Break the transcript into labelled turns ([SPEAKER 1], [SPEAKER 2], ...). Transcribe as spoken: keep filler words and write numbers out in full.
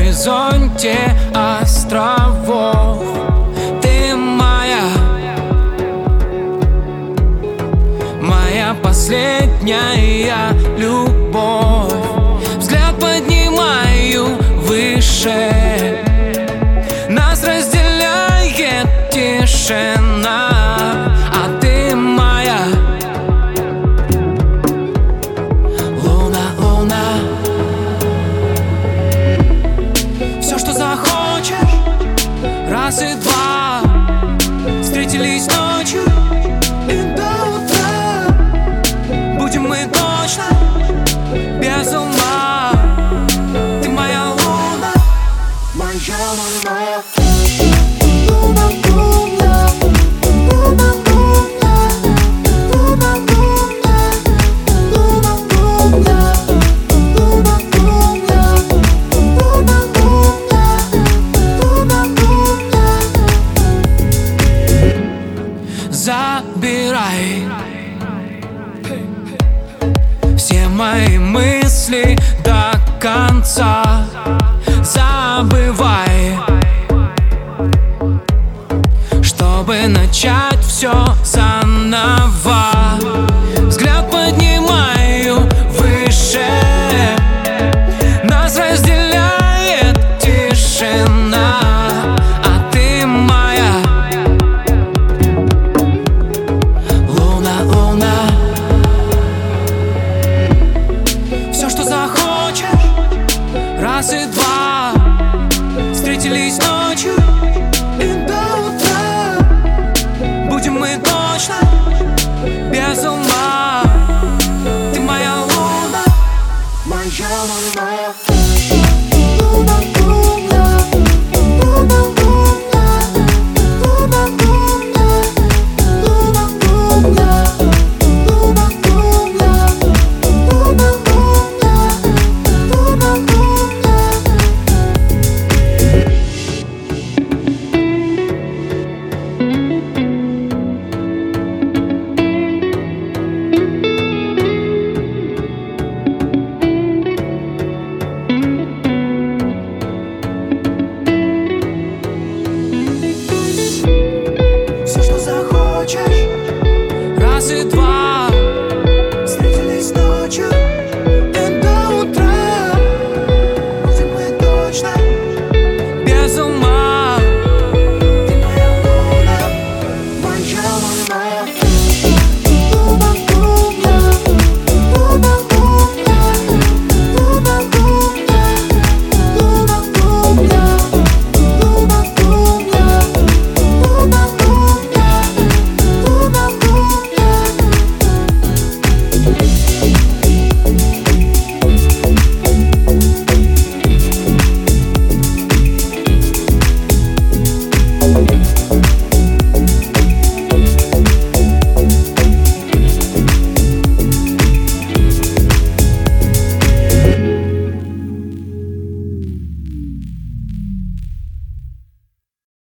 [SPEAKER 1] горизонте островов. Ты моя, моя последняя любовь. Взгляд поднимаю выше, нас разделяет тишина. А ты моя луна, луна. Все, что захочешь, раз и два. Встретились ночью и до утра. Будем мы точно без ума. Ты моя луна, моя луна. Луна, луна, луна, луна, луна, луна, луна, луна, луна, луна. Забирай все мои мысли до конца. Забывай, чтобы начать все